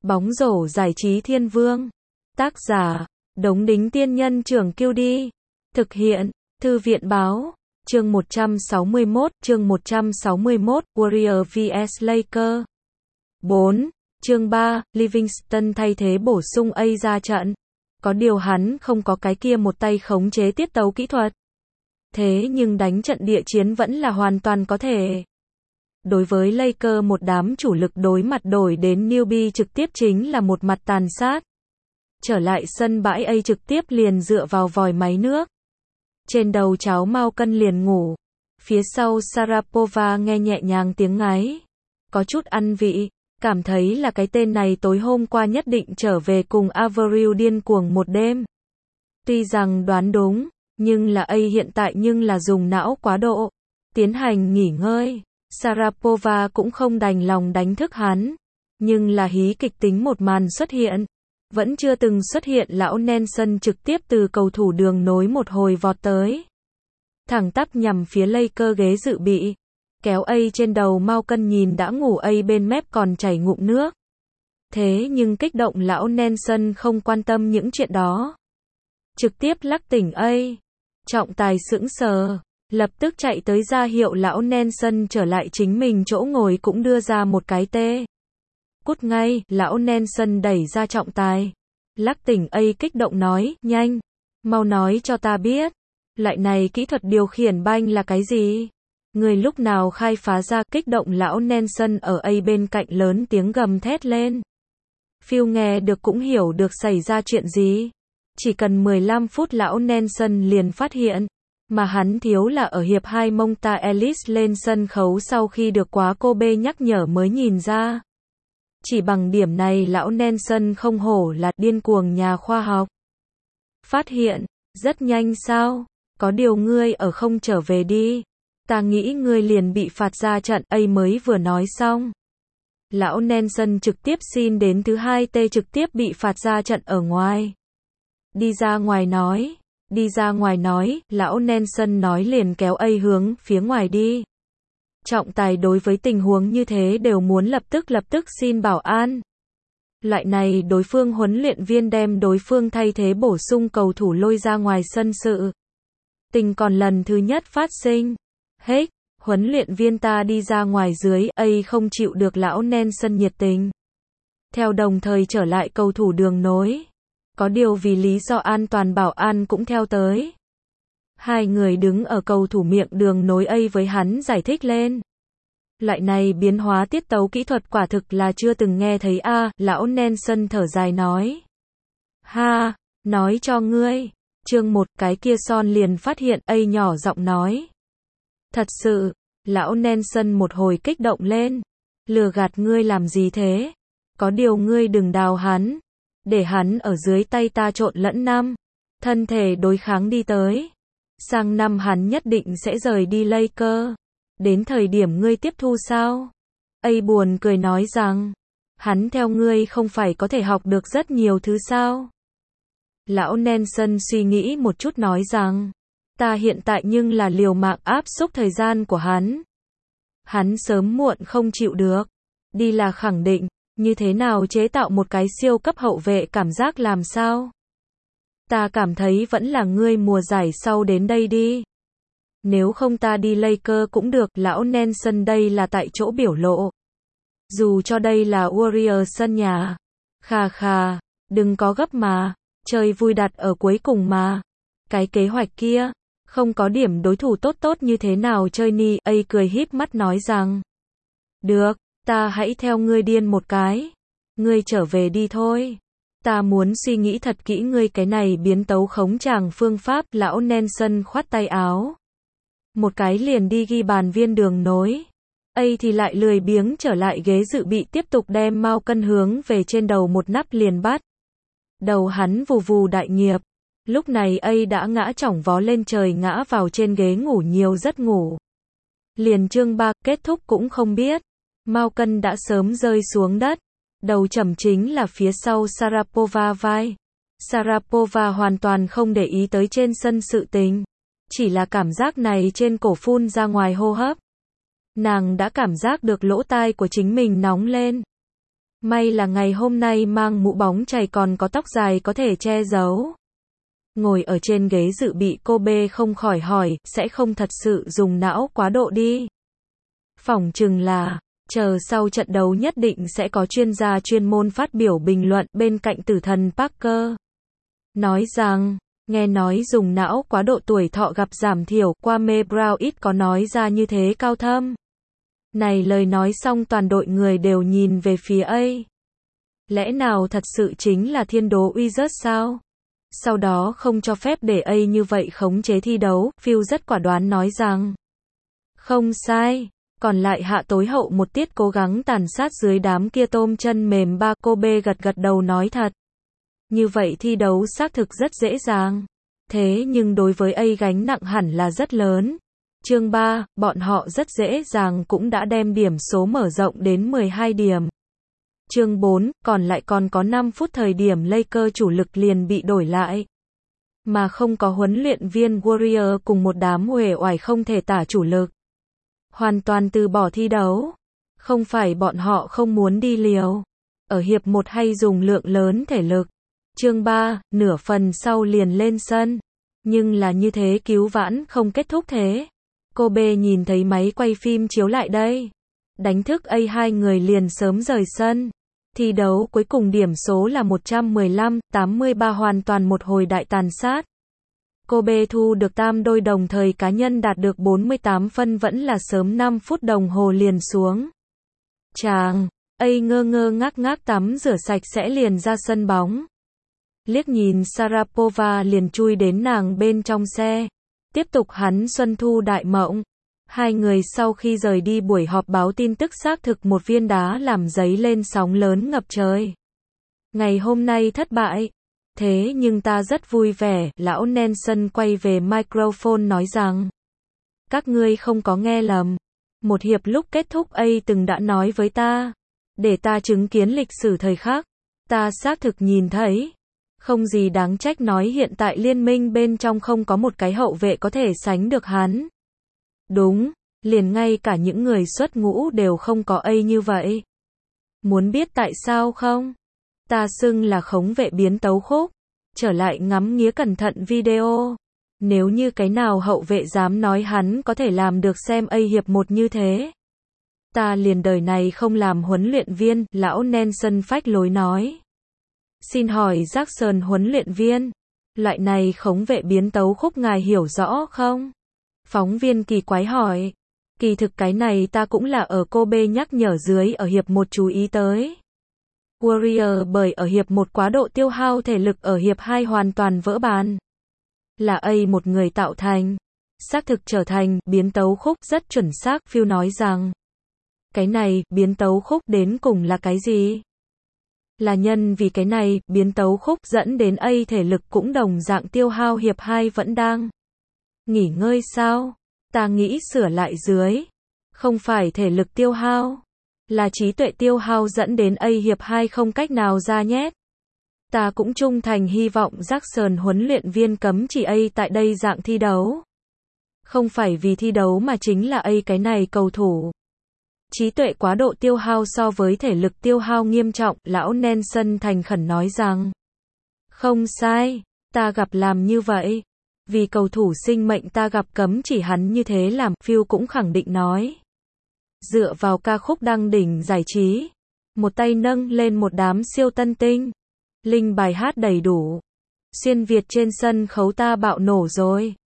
Bóng rổ giải trí thiên vương. Tác giả, Đống Đính Tiên Nhân Trưởng Kiêu Đi. Thực hiện, Thư viện Báo. Chương 161, Warrior vs Lakers. 4. Chương 3, Livingston thay thế bổ sung A ra trận. Có điều hắn không có cái kia một tay khống chế tiết tấu kỹ thuật. Thế nhưng đánh trận địa chiến vẫn là hoàn toàn có thể. Đối với Lakers một đám chủ lực đối mặt đổi đến newbie trực tiếp chính là một mặt tàn sát. Trở lại sân bãi A trực tiếp liền dựa vào vòi máy nước. Trên đầu cháu Mao Cân liền ngủ. Phía sau Sharapova nghe nhẹ nhàng tiếng ngáy. Có chút ăn vị, cảm thấy là cái tên này tối hôm qua nhất định trở về cùng Avril điên cuồng một đêm. Tuy rằng đoán đúng, nhưng là A hiện tại nhưng là dùng não quá độ. Tiến hành nghỉ ngơi. Sharapova cũng không đành lòng đánh thức hắn. Nhưng là hí kịch tính một màn xuất hiện. Vẫn chưa từng xuất hiện lão Nelson trực tiếp từ cầu thủ đường nối một hồi vọt tới. Thẳng tắp nhằm phía Lakers ghế dự bị. Kéo A trên đầu Mao Cân nhìn đã ngủ A bên mép còn chảy ngụm nước. Thế nhưng kích động lão Nelson không quan tâm những chuyện đó. Trực tiếp lắc tỉnh A. Trọng tài sững sờ. Lập tức chạy tới ra hiệu lão Nelson trở lại chính mình chỗ ngồi cũng đưa ra một cái tê. Cút ngay, lão Nelson đẩy ra trọng tài. Lắc tỉnh A kích động nói, nhanh, mau nói cho ta biết. Lại này kỹ thuật điều khiển banh là cái gì? Người lúc nào khai phá ra? Kích động lão Nelson ở A bên cạnh lớn tiếng gầm thét lên. Phil nghe được cũng hiểu được xảy ra chuyện gì. Chỉ cần 15 phút lão Nelson liền phát hiện. Mà hắn thiếu là ở hiệp 2 Monta Ellis lên sân khấu sau khi được quá Kobe nhắc nhở mới nhìn ra. Chỉ bằng điểm này lão Nelson không hổ là điên cuồng nhà khoa học. Phát hiện, rất nhanh sao? Có điều ngươi ở không trở về đi. Ta nghĩ ngươi liền bị phạt ra trận. A mới vừa nói xong. Lão Nelson trực tiếp xin đến thứ hai T trực tiếp bị phạt ra trận ở ngoài. Đi ra ngoài nói. Đi ra ngoài nói, lão Nelson nói liền kéo A hướng phía ngoài đi. Trọng tài đối với tình huống như thế đều muốn lập tức xin bảo an. Loại này đối phương huấn luyện viên đem đối phương thay thế bổ sung cầu thủ lôi ra ngoài sân sự. Tình còn lần thứ nhất phát sinh. Hết, huấn luyện viên ta đi ra ngoài dưới. A không chịu được lão Nelson nhiệt tình. Theo đồng thời trở lại cầu thủ đường nối. Có điều vì lý do an toàn bảo an cũng theo tới. Hai người đứng ở cầu thủ miệng đường nối A với hắn giải thích lên. Loại này biến hóa tiết tấu kỹ thuật quả thực là chưa từng nghe thấy a. Lão Nelson thở dài nói. Ha, nói cho ngươi. Chương 1 cái kia son liền phát hiện. A nhỏ giọng nói. Thật sự, lão Nelson một hồi kích động lên. Lừa gạt ngươi làm gì thế? Có điều ngươi đừng đào hắn. Để hắn ở dưới tay ta trộn lẫn năm. Thân thể đối kháng đi tới. Sang năm hắn nhất định sẽ rời đi Lakers. Đến thời điểm ngươi tiếp thu sao? A buồn cười nói rằng. Hắn theo ngươi không phải có thể học được rất nhiều thứ sao? Lão Nelson suy nghĩ một chút nói rằng. Ta hiện tại nhưng là liều mạng áp xúc thời gian của hắn. Hắn sớm muộn không chịu được. Đi là khẳng định. Như thế nào chế tạo một cái siêu cấp hậu vệ cảm giác làm sao? Ta cảm thấy vẫn là ngươi mùa giải sau đến đây đi. Nếu không ta đi Lakers cũng được. Lão Nelson đây là tại chỗ biểu lộ. Dù cho đây là Warrior sân nhà. Khà, đừng có gấp mà. Chơi vui đặt ở cuối cùng mà. Cái kế hoạch kia. Không có điểm đối thủ tốt như thế nào chơi ni. A cười híp mắt nói rằng. Được. Ta hãy theo ngươi điên một cái. Ngươi trở về đi thôi. Ta muốn suy nghĩ thật kỹ ngươi cái này biến tấu khống tràng phương pháp. Lão Nelson khoát tay áo. Một cái liền đi ghi bàn viên đường nối. A thì lại lười biếng trở lại ghế dự bị tiếp tục đem Mao Cân hướng về trên đầu một nắp liền bắt. Đầu hắn vù vù đại nghiệp. Lúc này A đã ngã chỏng vó lên trời ngã vào trên ghế ngủ nhiều giấc ngủ. Liền chương 3 kết thúc cũng không biết. Mao Cân đã sớm rơi xuống đất. Đầu chầm chính là phía sau Sharapova vai. Sharapova hoàn toàn không để ý tới trên sân sự tình. Chỉ là cảm giác này trên cổ phun ra ngoài hô hấp. Nàng đã cảm giác được lỗ tai của chính mình nóng lên. May là ngày hôm nay mang mũ bóng chày còn có tóc dài có thể che giấu. Ngồi ở trên ghế dự bị cô B không khỏi hỏi, sẽ không thật sự dùng não quá độ đi. Phỏng chừng là, chờ sau trận đấu nhất định sẽ có chuyên gia chuyên môn phát biểu bình luận bên cạnh tử thần Parker. Nói rằng, nghe nói dùng não quá độ tuổi thọ gặp giảm thiểu, Kwame Brown ít có nói ra như thế cao thâm. Này lời nói xong toàn đội người đều nhìn về phía A. Lẽ nào thật sự chính là thiên đố Wizards sao? Sau đó không cho phép để A như vậy khống chế thi đấu, Phil rất quả đoán nói rằng. Không sai. Còn lại hạ tối hậu một tiết cố gắng tàn sát dưới đám kia tôm chân mềm ba, cô B gật đầu nói thật. Như vậy thi đấu xác thực rất dễ dàng. Thế nhưng đối với A gánh nặng hẳn là rất lớn. Chương 3, bọn họ rất dễ dàng cũng đã đem điểm số mở rộng đến 12 điểm. Chương 4, còn lại còn có 5 phút thời điểm Lakers chủ lực liền bị đổi lại. Mà không có huấn luyện viên Warrior cùng một đám uể oải không thể tả chủ lực. Hoàn toàn từ bỏ thi đấu. Không phải bọn họ không muốn đi liều. Ở hiệp 1 hay dùng lượng lớn thể lực. Chương 3, nửa phần sau liền lên sân. Nhưng là như thế cứu vãn không kết thúc thế. Cô B nhìn thấy máy quay phim chiếu lại đây. Đánh thức A hai người liền sớm rời sân. Thi đấu cuối cùng điểm số là 115-83 hoàn toàn một hồi đại tàn sát. Cô B thu được tam đôi đồng thời cá nhân đạt được 48 phân vẫn là sớm 5 phút đồng hồ liền xuống. Chàng, A ngơ ngơ ngác tắm rửa sạch sẽ liền ra sân bóng. Liếc nhìn Sharapova liền chui đến nàng bên trong xe. Tiếp tục hắn xuân thu đại mộng. Hai người sau khi rời đi buổi họp báo tin tức xác thực một viên đá làm dấy lên sóng lớn ngập trời. Ngày hôm nay thất bại. Thế nhưng ta rất vui vẻ, lão Nelson quay về microphone nói rằng. Các ngươi không có nghe lầm. Một hiệp lúc kết thúc A từng đã nói với ta. Để ta chứng kiến lịch sử thời khắc. Ta xác thực nhìn thấy. Không gì đáng trách nói hiện tại liên minh bên trong không có một cái hậu vệ có thể sánh được hắn. Đúng, liền ngay cả những người xuất ngũ đều không có A như vậy. Muốn biết tại sao không? Ta xưng là khống vệ biến tấu khúc. Trở lại ngắm nghía cẩn thận video. Nếu như cái nào hậu vệ dám nói hắn có thể làm được xem A hiệp 1 như thế. Ta liền đời này không làm huấn luyện viên, lão Nelson phách lối nói. Xin hỏi Jackson huấn luyện viên, loại này khống vệ biến tấu khúc ngài hiểu rõ không? Phóng viên kỳ quái hỏi. Kỳ thực cái này ta cũng là ở cô B nhắc nhở dưới ở hiệp 1 chú ý tới. Warrior bởi ở hiệp 1 quá độ tiêu hao thể lực ở hiệp 2 hoàn toàn vỡ bàn. Là A một người tạo thành. Xác thực trở thành biến tấu khúc rất chuẩn xác, Phil nói rằng. Cái này, biến tấu khúc đến cùng là cái gì? Là nhân vì cái này, biến tấu khúc dẫn đến A thể lực cũng đồng dạng tiêu hao hiệp 2 vẫn đang nghỉ ngơi sao? Ta nghĩ sửa lại dưới. Không phải thể lực tiêu hao. Là trí tuệ tiêu hao dẫn đến A hiệp 2 không cách nào ra nhét. Ta cũng trung thành hy vọng Jackson huấn luyện viên cấm chỉ A tại đây dạng thi đấu. Không phải vì thi đấu mà chính là A cái này cầu thủ. Trí tuệ quá độ tiêu hao so với thể lực tiêu hao nghiêm trọng, lão Nelson thành khẩn nói rằng. Không sai, ta gặp làm như vậy. Vì cầu thủ sinh mệnh ta gặp cấm chỉ hắn như thế làm, Phil cũng khẳng định nói. Dựa vào ca khúc đăng đỉnh giải trí. Một tay nâng lên một đám siêu tân tinh. Linh bài hát đầy đủ. Xuyên Việt trên sân khấu ta bạo nổ rồi.